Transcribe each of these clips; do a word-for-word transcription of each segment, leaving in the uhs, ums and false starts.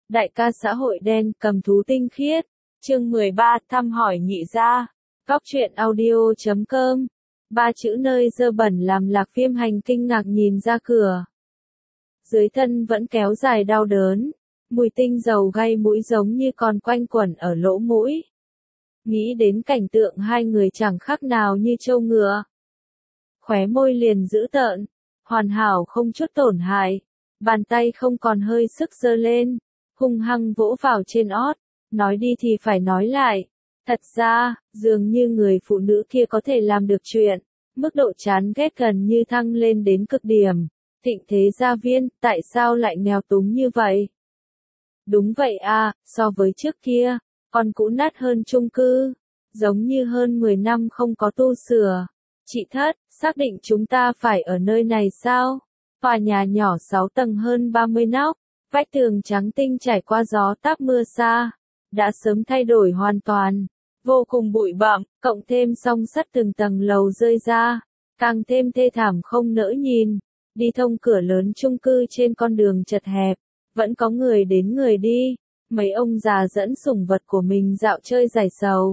Đại ca xã hội đen cầm thú tinh khiết. Chương mười ba thăm hỏi nhị gia. Góc truyện audio chấm com. Ba chữ nơi dơ bẩn làm Lạc Phiêm Hành kinh ngạc nhìn ra cửa. Dưới thân vẫn kéo dài đau đớn. Mùi tinh dầu gây mũi giống như còn quanh quẩn ở lỗ mũi. Nghĩ đến cảnh tượng hai người chẳng khác nào như trâu ngựa. Khóe môi liền dữ tợn. Hoàn hảo không chút tổn hại. Bàn tay không còn hơi sức giơ lên. Hung hăng vỗ vào trên ót. Nói đi thì phải nói lại. Thật ra, dường như người phụ nữ kia có thể làm được chuyện. Mức độ chán ghét gần như thăng lên đến cực điểm. Thịnh Thế Gia Viên, tại sao lại nghèo túng như vậy? Đúng vậy à, so với trước kia, còn cũ nát hơn chung cư. Giống như hơn mười năm không có tu sửa. Chị Thất, xác định chúng ta phải ở nơi này sao? Tòa nhà nhỏ sáu tầng hơn ba mươi nóc. Vách tường trắng tinh trải qua gió táp mưa xa. Đã sớm thay đổi hoàn toàn. Vô cùng bụi bặm, cộng thêm song sắt từng tầng lầu rơi ra. Càng thêm thê thảm không nỡ nhìn. Đi thông cửa lớn chung cư trên con đường chật hẹp. Vẫn có người đến người đi. Mấy ông già dẫn sủng vật của mình dạo chơi giải sầu.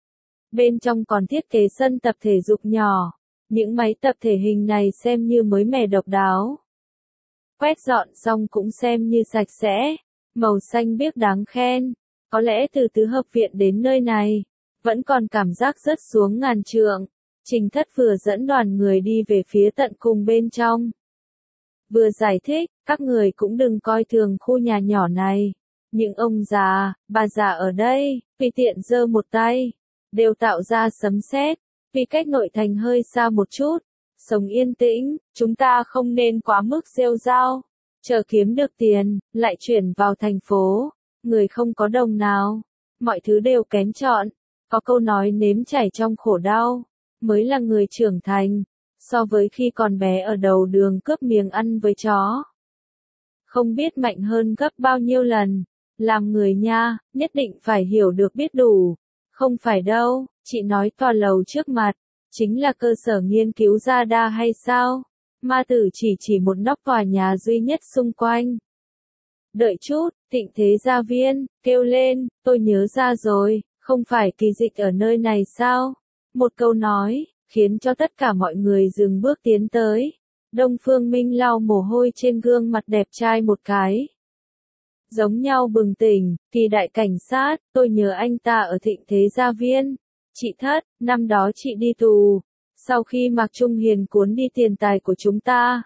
Bên trong còn thiết kế sân tập thể dục nhỏ. Những máy tập thể hình này xem như mới mẻ độc đáo. Quét dọn xong cũng xem như sạch sẽ. Màu xanh biếc đáng khen. Có lẽ từ tứ hợp viện đến nơi này, vẫn còn cảm giác rớt xuống ngàn trượng. Trình Thất vừa dẫn đoàn người đi về phía tận cùng bên trong. Vừa giải thích, các người cũng đừng coi thường khu nhà nhỏ này. Những ông già, bà già ở đây, vì tiện giơ một tay, đều tạo ra sấm sét. Vì cách nội thành hơi xa một chút, sống yên tĩnh, chúng ta không nên quá mức rêu rao. Chờ kiếm được tiền, lại chuyển vào thành phố. Người không có đồng nào, mọi thứ đều kén chọn. Có câu nói nếm trải trong khổ đau, mới là người trưởng thành, so với khi còn bé ở đầu đường cướp miếng ăn với chó. Không biết mạnh hơn gấp bao nhiêu lần, làm người nha, nhất định phải hiểu được biết đủ. Không phải đâu, chị nói tòa lầu trước mặt, chính là cơ sở nghiên cứu radar hay sao? Ma Tử chỉ chỉ một nóc tòa nhà duy nhất xung quanh. Đợi chút, Thịnh Thế Gia Viên, kêu lên, tôi nhớ ra rồi, không phải kỳ dịch ở nơi này sao? Một câu nói, khiến cho tất cả mọi người dừng bước tiến tới. Đông Phương Minh lau mồ hôi trên gương mặt đẹp trai một cái. Giống nhau bừng tỉnh, Kỳ đại cảnh sát, tôi nhớ anh ta ở Thịnh Thế Gia Viên. Chị Thất, năm đó chị đi tù, sau khi Mạc Trung Hiền cuốn đi tiền tài của chúng ta.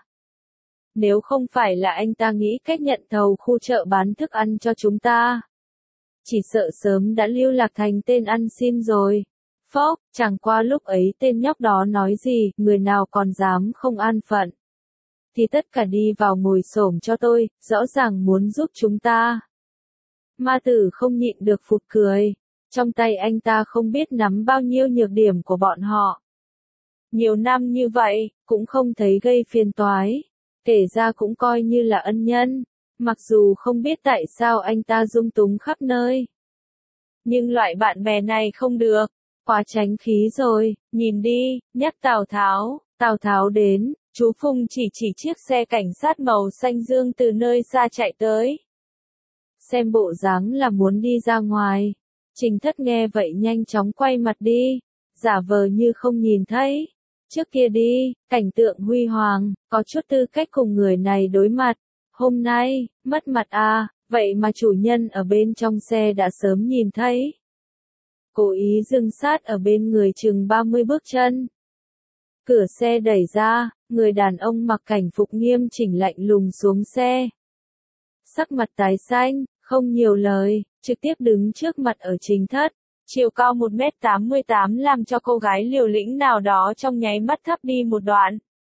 Nếu không phải là anh ta nghĩ cách nhận thầu khu chợ bán thức ăn cho chúng ta, chỉ sợ sớm đã lưu lạc thành tên ăn xin rồi. Phốc, chẳng qua lúc ấy tên nhóc đó nói gì, người nào còn dám không an phận. Thì tất cả đi vào ngồi xổm cho tôi, rõ ràng muốn giúp chúng ta. Ma Tử không nhịn được phụt cười. Trong tay anh ta không biết nắm bao nhiêu nhược điểm của bọn họ. Nhiều năm như vậy, cũng không thấy gây phiền toái. Kể ra cũng coi như là ân nhân, mặc dù không biết tại sao anh ta dung túng khắp nơi. Nhưng loại bạn bè này không được, quá tránh khí rồi, nhìn đi, nhắc Tào Tháo, Tào Tháo đến, chú Phùng chỉ chỉ chiếc xe cảnh sát màu xanh dương từ nơi xa chạy tới. Xem bộ dáng là muốn đi ra ngoài, Trình Thất nghe vậy nhanh chóng quay mặt đi, giả vờ như không nhìn thấy. Trước kia đi, cảnh tượng huy hoàng, có chút tư cách cùng người này đối mặt. Hôm nay, mất mặt à, vậy mà chủ nhân ở bên trong xe đã sớm nhìn thấy. Cố ý dừng sát ở bên người chừng ba mươi bước chân. Cửa xe đẩy ra, người đàn ông mặc cảnh phục nghiêm chỉnh lạnh lùng xuống xe. Sắc mặt tái xanh, không nhiều lời, trực tiếp đứng trước mặt ở Trình Thất. Chiều cao một mét tám mươi tám làm cho cô gái liều lĩnh nào đó trong nháy mắt thấp đi một đoạn.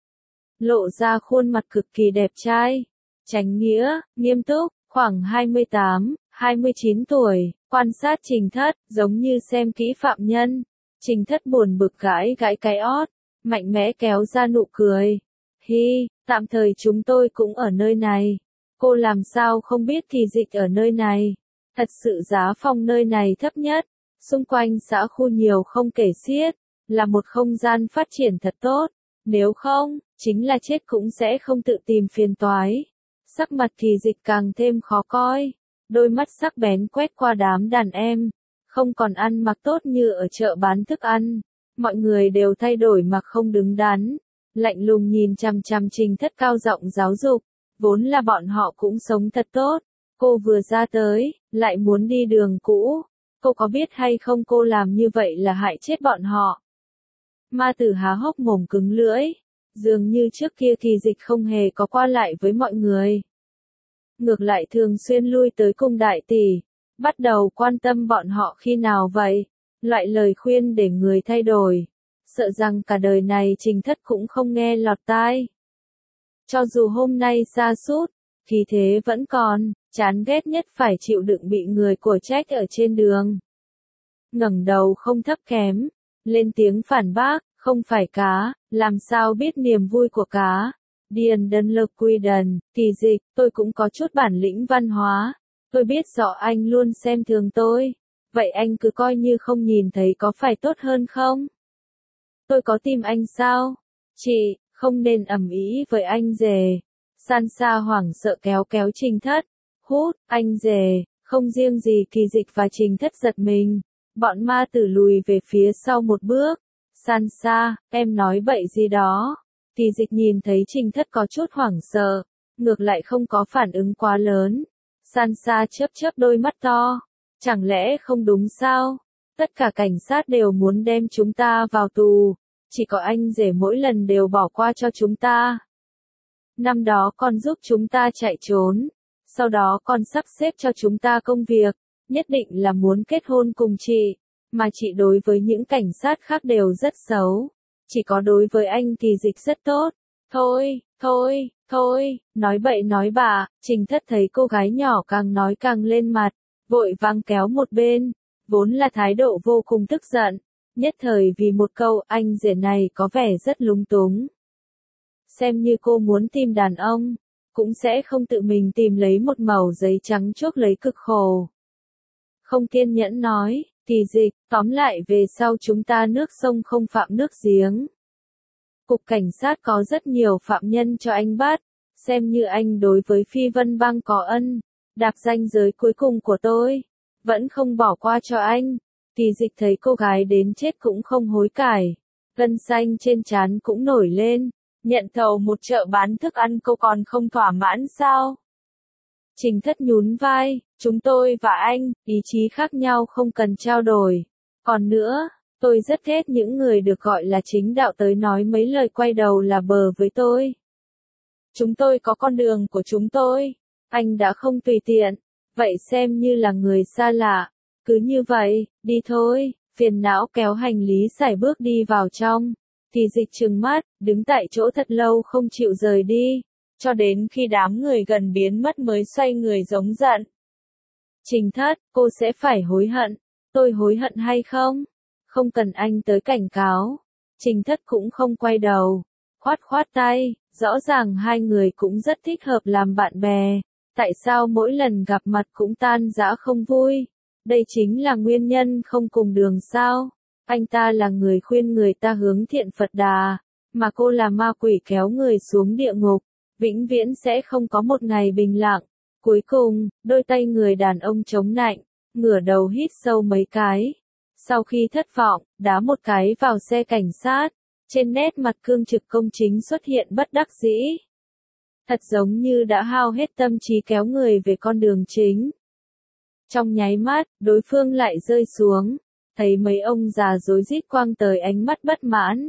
Lộ ra khuôn mặt cực kỳ đẹp trai. Chánh nghĩa, nghiêm túc, khoảng hai mươi tám, hai mươi chín tuổi, quan sát Trình Thất, giống như xem kỹ phạm nhân. Trình Thất buồn bực gãi gãi cái ót, mạnh mẽ kéo ra nụ cười. Hi, tạm thời chúng tôi cũng ở nơi này. Cô làm sao không biết Kỳ dịch ở nơi này. Thật sự giá phòng nơi này thấp nhất. Xung quanh xã khu nhiều không kể xiết, là một không gian phát triển thật tốt, nếu không, chính là chết cũng sẽ không tự tìm phiền toái. Sắc mặt Kỳ dịch càng thêm khó coi, đôi mắt sắc bén quét qua đám đàn em, không còn ăn mặc tốt như ở chợ bán thức ăn, mọi người đều thay đổi mặc không đứng đắn, lạnh lùng nhìn chằm chằm Trình Thất cao giọng giáo dục, vốn là bọn họ cũng sống thật tốt, cô vừa ra tới, lại muốn đi đường cũ, cô có biết hay không cô làm như vậy là hại chết bọn họ. Ma Tử há hốc mồm cứng lưỡi, dường như trước kia Kỳ Dịch không hề có qua lại với mọi người. Ngược lại thường xuyên lui tới cung đại tỷ, bắt đầu quan tâm bọn họ khi nào vậy, loại lời khuyên để người thay đổi, sợ rằng cả đời này Trình Thất cũng không nghe lọt tai. Cho dù hôm nay sa sút, khí thế vẫn còn, chán ghét nhất phải chịu đựng bị người của trách ở trên đường. Ngẩng đầu không thấp kém, lên tiếng phản bác, không phải cá, làm sao biết niềm vui của cá. Điền Đơn Lực Quy Đần, Kỳ Dịch, tôi cũng có chút bản lĩnh văn hóa, tôi biết rõ anh luôn xem thường tôi, vậy anh cứ coi như không nhìn thấy có phải tốt hơn không? Tôi có tìm anh sao? Chị, không nên ầm ĩ với anh rể. Sansa hoảng sợ kéo kéo Trình Thất, hút, anh rể, không riêng gì Kỳ Dịch và Trình Thất giật mình, bọn ma tử lùi về phía sau một bước. Sansa, em nói bậy gì đó? Kỳ Dịch nhìn thấy Trình Thất có chút hoảng sợ, ngược lại không có phản ứng quá lớn. Sansa chớp chớp đôi mắt to, chẳng lẽ không đúng sao? Tất cả cảnh sát đều muốn đem chúng ta vào tù, chỉ có anh rể mỗi lần đều bỏ qua cho chúng ta. Năm đó con giúp chúng ta chạy trốn, sau đó con sắp xếp cho chúng ta công việc, nhất định là muốn kết hôn cùng chị, mà chị đối với những cảnh sát khác đều rất xấu, chỉ có đối với anh Kỳ Dịch rất tốt. Thôi, thôi, thôi, nói bậy nói bạ, Trình Thất thấy cô gái nhỏ càng nói càng lên mặt, vội vàng kéo một bên, vốn là thái độ vô cùng tức giận, nhất thời vì một câu anh rể này có vẻ rất lúng túng. Xem như cô muốn tìm đàn ông, cũng sẽ không tự mình tìm lấy một mẩu giấy trắng chuốc lấy cực khổ. Không kiên nhẫn nói, Kỳ Dịch, tóm lại về sau chúng ta nước sông không phạm nước giếng. Cục cảnh sát có rất nhiều phạm nhân cho anh bắt, xem như anh đối với Phi Vân Bang có ân, đạp ranh giới cuối cùng của tôi, vẫn không bỏ qua cho anh. Kỳ Dịch thấy cô gái đến chết cũng không hối cải, gân xanh trên trán cũng nổi lên, nhận thầu một chợ bán thức ăn cô còn không thỏa mãn sao? Trình Thất nhún vai, chúng tôi và anh, ý chí khác nhau không cần trao đổi. Còn nữa, tôi rất ghét những người được gọi là chính đạo tới nói mấy lời quay đầu là bờ với tôi. Chúng tôi có con đường của chúng tôi, anh đã không tùy tiện, vậy xem như là người xa lạ, cứ như vậy, đi thôi, phiền não kéo hành lý sải bước đi vào trong. Kỳ Dịch trừng mắt, đứng tại chỗ thật lâu không chịu rời đi, cho đến khi đám người gần biến mất mới xoay người giống giận. Trình Thất, cô sẽ phải hối hận. Tôi hối hận hay không? Không cần anh tới cảnh cáo. Trình Thất cũng không quay đầu, khoát khoát tay, rõ ràng hai người cũng rất thích hợp làm bạn bè. Tại sao mỗi lần gặp mặt cũng tan rã không vui? Đây chính là nguyên nhân không cùng đường sao? Anh ta là người khuyên người ta hướng thiện Phật Đà, mà cô là ma quỷ kéo người xuống địa ngục, vĩnh viễn sẽ không có một ngày bình lặng. Cuối cùng, đôi tay người đàn ông chống nạnh, ngửa đầu hít sâu mấy cái. Sau khi thất vọng, đá một cái vào xe cảnh sát, trên nét mặt cương trực công chính xuất hiện bất đắc dĩ. Thật giống như đã hao hết tâm trí kéo người về con đường chính. Trong nháy mắt, đối phương lại rơi xuống, thấy mấy ông già rối rít quăng tới ánh mắt bất mãn.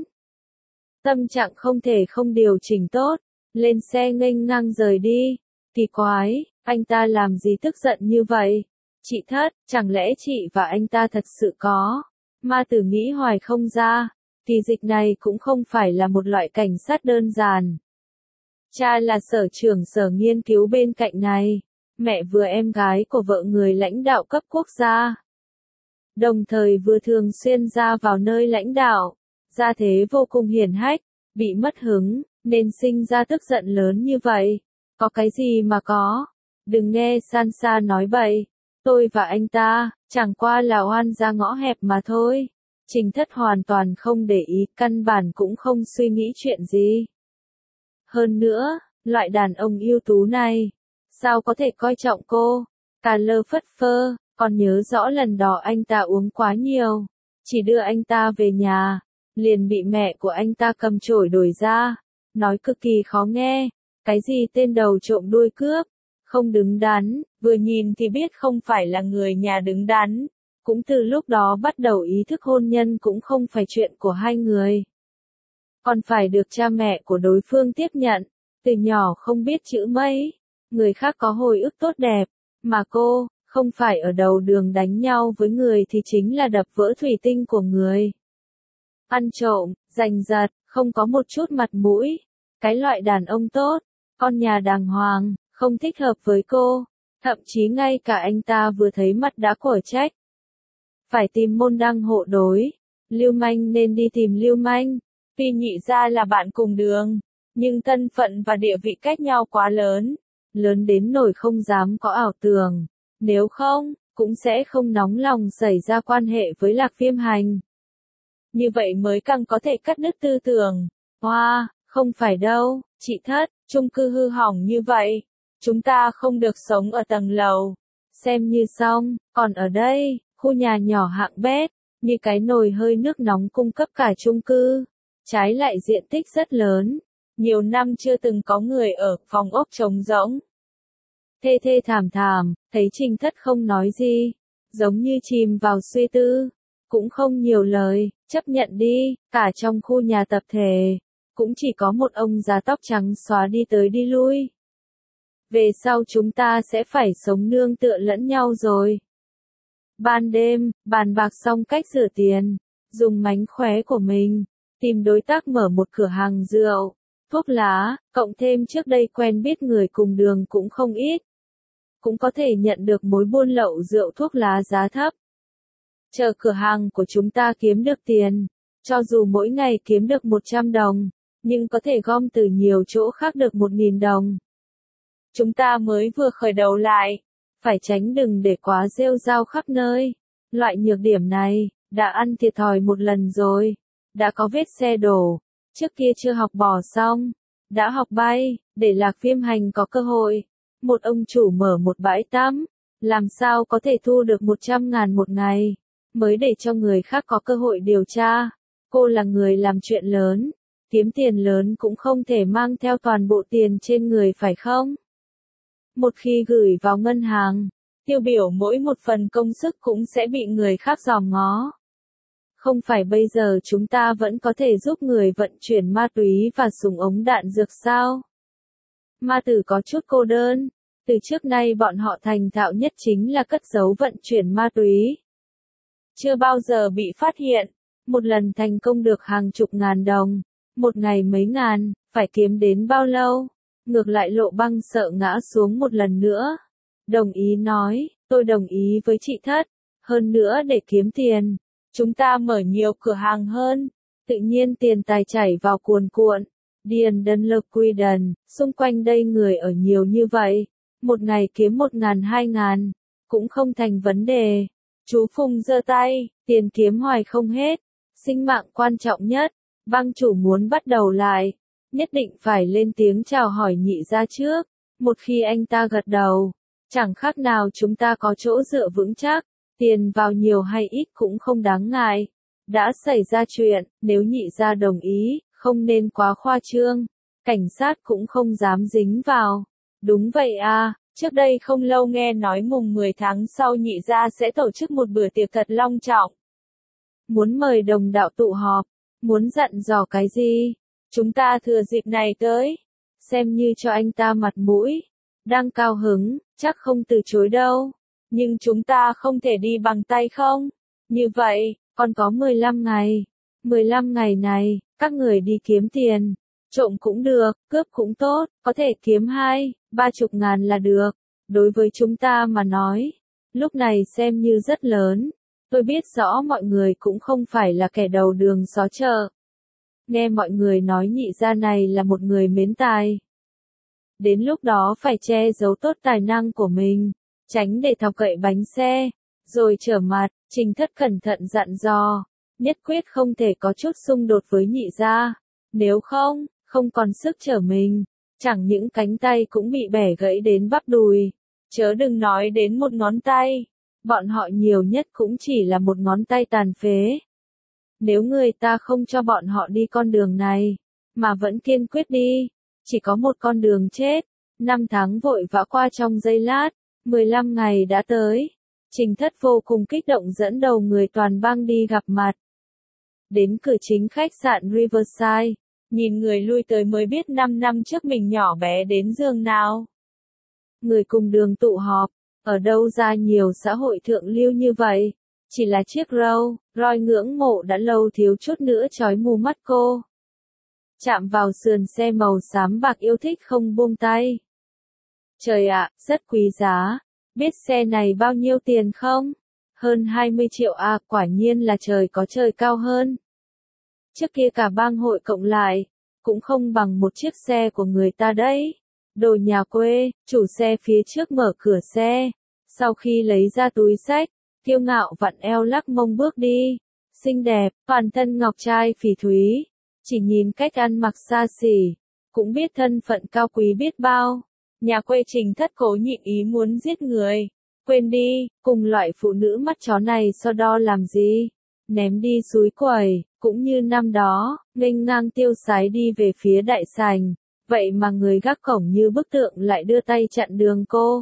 Tâm trạng không thể không điều chỉnh tốt, lên xe nghênh ngang rời đi. Kỳ quái, anh ta làm gì tức giận như vậy? Chị Thất, chẳng lẽ chị và anh ta thật sự có? Ma Tử nghĩ hoài không ra, Kỳ Dịch này cũng không phải là một loại cảnh sát đơn giản. Cha là sở trưởng sở nghiên cứu bên cạnh này, mẹ vừa em gái của vợ người lãnh đạo cấp quốc gia. Đồng thời vừa thường xuyên ra vào nơi lãnh đạo, gia thế vô cùng hiển hách, bị mất hứng, nên sinh ra tức giận lớn như vậy. Có cái gì mà có? Đừng nghe Sansa nói bậy. Tôi và anh ta, chẳng qua là oan ra ngõ hẹp mà thôi. Trình Thất hoàn toàn không để ý, căn bản cũng không suy nghĩ chuyện gì. Hơn nữa, loại đàn ông ưu tú này, sao có thể coi trọng cô? Cà lơ phất phơ, còn nhớ rõ lần đó anh ta uống quá nhiều. Chỉ đưa anh ta về nhà, liền bị mẹ của anh ta cầm chổi đuổi ra, nói cực kỳ khó nghe, cái gì tên đầu trộm đuôi cướp, không đứng đắn, vừa nhìn thì biết không phải là người nhà đứng đắn. Cũng từ lúc đó bắt đầu ý thức hôn nhân cũng không phải chuyện của hai người, còn phải được cha mẹ của đối phương tiếp nhận. Từ nhỏ không biết chữ mấy, người khác có hồi ức tốt đẹp, mà cô, không phải ở đầu đường đánh nhau với người thì chính là đập vỡ thủy tinh của người. Ăn trộm, giành giật, không có một chút mặt mũi. Cái loại đàn ông tốt, con nhà đàng hoàng, không thích hợp với cô. Thậm chí ngay cả anh ta vừa thấy mặt đã quở trách. Phải tìm môn đăng hộ đối. Lưu manh nên đi tìm lưu manh. Tuy nhị gia là bạn cùng đường, nhưng thân phận và địa vị cách nhau quá lớn. Lớn đến nỗi không dám có ảo tưởng. Nếu không, cũng sẽ không nóng lòng xảy ra quan hệ với Lạc Viêm Hành. Như vậy mới càng có thể cắt đứt tư tưởng. Hoa, wow, không phải đâu, chị Thất, chung cư hư hỏng như vậy. Chúng ta không được sống ở tầng lầu. Xem như xong, còn ở đây, khu nhà nhỏ hạng bét, như cái nồi hơi nước nóng cung cấp cả chung cư. Trái lại diện tích rất lớn. Nhiều năm chưa từng có người ở, phòng ốc trống rỗng. Thê thê thảm thảm, thấy Trình Thất không nói gì, giống như chìm vào suy tư, cũng không nhiều lời, chấp nhận đi, cả trong khu nhà tập thể, cũng chỉ có một ông già tóc trắng xóa đi tới đi lui. Về sau chúng ta sẽ phải sống nương tựa lẫn nhau rồi. Ban đêm, bàn bạc xong cách rửa tiền, dùng mánh khóe của mình, tìm đối tác mở một cửa hàng rượu, thuốc lá, cộng thêm trước đây quen biết người cùng đường cũng không ít. Cũng có thể nhận được mối buôn lậu rượu thuốc lá giá thấp. Chờ cửa hàng của chúng ta kiếm được tiền, cho dù mỗi ngày kiếm được một trăm đồng, nhưng có thể gom từ nhiều chỗ khác được một nghìn đồng. Chúng ta mới vừa khởi đầu lại, phải tránh đừng để quá rêu rao khắp nơi. Loại nhược điểm này, đã ăn thiệt thòi một lần rồi, đã có vết xe đổ, trước kia chưa học bỏ xong, đã học bay, để Lạc Viêm Hành có cơ hội. Một ông chủ mở một bãi tắm, làm sao có thể thu được một trăm ngàn một ngày, mới để cho người khác có cơ hội điều tra. Cô là người làm chuyện lớn, kiếm tiền lớn cũng không thể mang theo toàn bộ tiền trên người phải không? Một khi gửi vào ngân hàng, tiêu biểu mỗi một phần công sức cũng sẽ bị người khác dòm ngó. Không phải bây giờ chúng ta vẫn có thể giúp người vận chuyển ma túy và súng ống đạn dược sao? Ma tử có chút cô đơn, từ trước nay bọn họ thành thạo nhất chính là cất giấu vận chuyển ma túy. Chưa bao giờ bị phát hiện, một lần thành công được hàng chục ngàn đồng, một ngày mấy ngàn, phải kiếm đến bao lâu? Ngược lại Lộ Băng sợ ngã xuống một lần nữa. Đồng ý nói, tôi đồng ý với chị Thất, hơn nữa để kiếm tiền, chúng ta mở nhiều cửa hàng hơn, tự nhiên tiền tài chảy vào cuồn cuộn. Điền Đơn Lực Quy Đần, xung quanh đây người ở nhiều như vậy, một ngày kiếm một ngàn hai ngàn, cũng không thành vấn đề. Chú Phùng giơ tay, tiền kiếm hoài không hết, sinh mạng quan trọng nhất, Băng chủ muốn bắt đầu lại, nhất định phải lên tiếng chào hỏi nhị gia trước, một khi anh ta gật đầu, chẳng khác nào chúng ta có chỗ dựa vững chắc, tiền vào nhiều hay ít cũng không đáng ngại. Đã xảy ra chuyện, nếu nhị gia đồng ý, không nên quá khoa trương, cảnh sát cũng không dám dính vào. Đúng vậy à, trước đây không lâu nghe nói mùng mười tháng sau nhị gia sẽ tổ chức một bữa tiệc thật long trọng. Muốn mời đồng đạo tụ họp, muốn dặn dò cái gì, chúng ta thừa dịp này tới, xem như cho anh ta mặt mũi, đang cao hứng, chắc không từ chối đâu, nhưng chúng ta không thể đi bằng tay không, như vậy, còn có mười lăm ngày, mười lăm ngày này, các người đi kiếm tiền, trộm cũng được, cướp cũng tốt, có thể kiếm hai, ba chục ngàn là được, đối với chúng ta mà nói, lúc này xem như rất lớn. Tôi biết rõ mọi người cũng không phải là kẻ đầu đường xó chợ. Nghe mọi người nói nhị gia này là một người mến tài. Đến lúc đó phải che giấu tốt tài năng của mình, tránh để thọc cậy bánh xe, rồi trở mặt, Trình Thất cẩn thận dặn dò, nhất quyết không thể có chút xung đột với nhị gia, nếu không, không còn sức trở mình, chẳng những cánh tay cũng bị bẻ gãy đến bắp đùi. Chớ đừng nói đến một ngón tay, bọn họ nhiều nhất cũng chỉ là một ngón tay tàn phế. Nếu người ta không cho bọn họ đi con đường này, mà vẫn kiên quyết đi, chỉ có một con đường chết. Năm tháng vội vã qua trong giây lát, mười lăm ngày đã tới. Trình Thất vô cùng kích động dẫn đầu người toàn bang đi gặp mặt. Đến cửa chính khách sạn Riverside, nhìn người lui tới mới biết năm năm trước mình nhỏ bé đến giường nào. Người cùng đường tụ họp, ở đâu ra nhiều xã hội thượng lưu như vậy, chỉ là chiếc râu, roi ngưỡng mộ đã lâu thiếu chút nữa chói mù mắt cô. Chạm vào sườn xe màu xám bạc yêu thích không buông tay. Trời ạ, rất quý giá, biết xe này bao nhiêu tiền không? Hơn hai mươi triệu à, quả nhiên là trời có trời cao hơn. Trước kia cả bang hội cộng lại, cũng không bằng một chiếc xe của người ta đấy. Đồ nhà quê, chủ xe phía trước mở cửa xe, sau khi lấy ra túi xách, kiêu ngạo vặn eo lắc mông bước đi. Xinh đẹp, toàn thân ngọc trai phỉ thúy, chỉ nhìn cách ăn mặc xa xỉ, cũng biết thân phận cao quý biết bao. Nhà quê Trình Thất cố nhịn ý muốn giết người. Quên đi, cùng loại phụ nữ mắt chó này so đo làm gì? Ném đi suối quẩy, cũng như năm đó, nghênh ngang tiêu sái đi về phía đại sảnh. Vậy mà người gác cổng như bức tượng lại đưa tay chặn đường cô.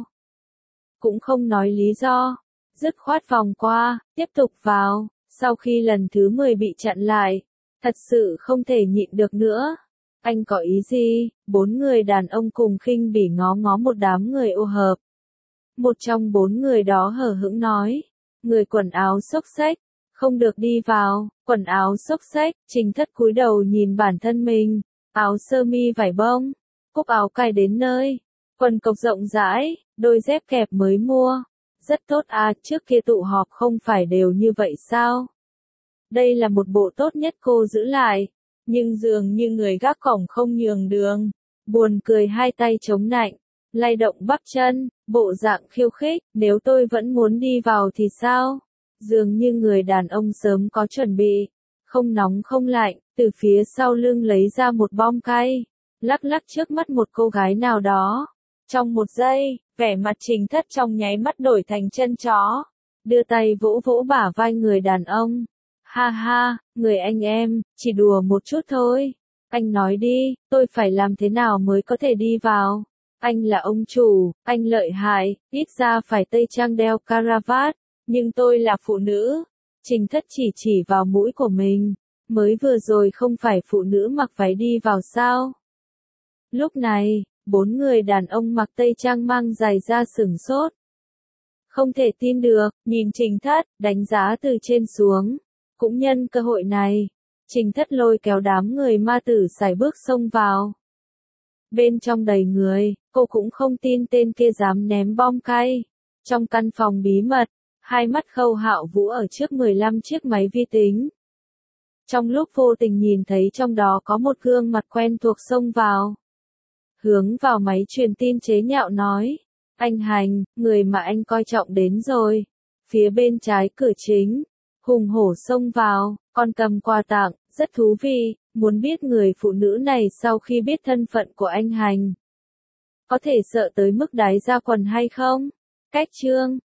Cũng không nói lý do, dứt khoát vòng qua, tiếp tục vào. Sau khi lần thứ mười bị chặn lại, thật sự không thể nhịn được nữa. Anh có ý gì? Bốn người đàn ông cùng khinh bỉ ngó ngó một đám người ô hợp. Một trong bốn người đó hờ hững nói, người quần áo xốc xếch, không được đi vào. Quần áo xốc xếch, Trình Thất cúi đầu nhìn bản thân mình, áo sơ mi vải bông, cúc áo cài đến nơi, quần cộc rộng rãi, đôi dép kẹp mới mua. Rất tốt à, trước kia tụ họp không phải đều như vậy sao? Đây là một bộ tốt nhất cô giữ lại, nhưng dường như người gác cổng không nhường đường. Buồn cười hai tay chống nạnh, lay động bắp chân, bộ dạng khiêu khích, nếu tôi vẫn muốn đi vào thì sao? Dường như người đàn ông sớm có chuẩn bị, không nóng không lạnh, từ phía sau lưng lấy ra một bom cay, lắc lắc trước mắt một cô gái nào đó. Trong một giây, vẻ mặt Trình Thất trong nháy mắt đổi thành chân chó, đưa tay vỗ vỗ bả vai người đàn ông. Ha ha, người anh em, chỉ đùa một chút thôi. Anh nói đi, tôi phải làm thế nào mới có thể đi vào? Anh là ông chủ, anh lợi hại, ít ra phải tây trang đeo caravat, nhưng tôi là phụ nữ. Trình Thất chỉ chỉ vào mũi của mình, mới vừa rồi không phải phụ nữ mặc váy đi vào sao? Lúc này, bốn người đàn ông mặc tây trang mang giày ra sửng sốt. Không thể tin được, nhìn Trình Thất, đánh giá từ trên xuống. Cũng nhân cơ hội này, Trình Thất lôi kéo đám người ma tử sải bước xông vào. Bên trong đầy người, cô cũng không tin tên kia dám ném bom cay. Trong căn phòng bí mật, hai mắt Khâu Hạo Vũ ở trước mười lăm chiếc máy vi tính. Trong lúc vô tình nhìn thấy trong đó có một gương mặt quen thuộc xông vào. Hướng vào máy truyền tin chế nhạo nói, anh Hành, người mà anh coi trọng đến rồi. Phía bên trái cửa chính, hùng hổ xông vào, còn cầm quà tặng, rất thú vị, muốn biết người phụ nữ này sau khi biết thân phận của anh Hành, có thể sợ tới mức đái ra quần hay không? Cách chương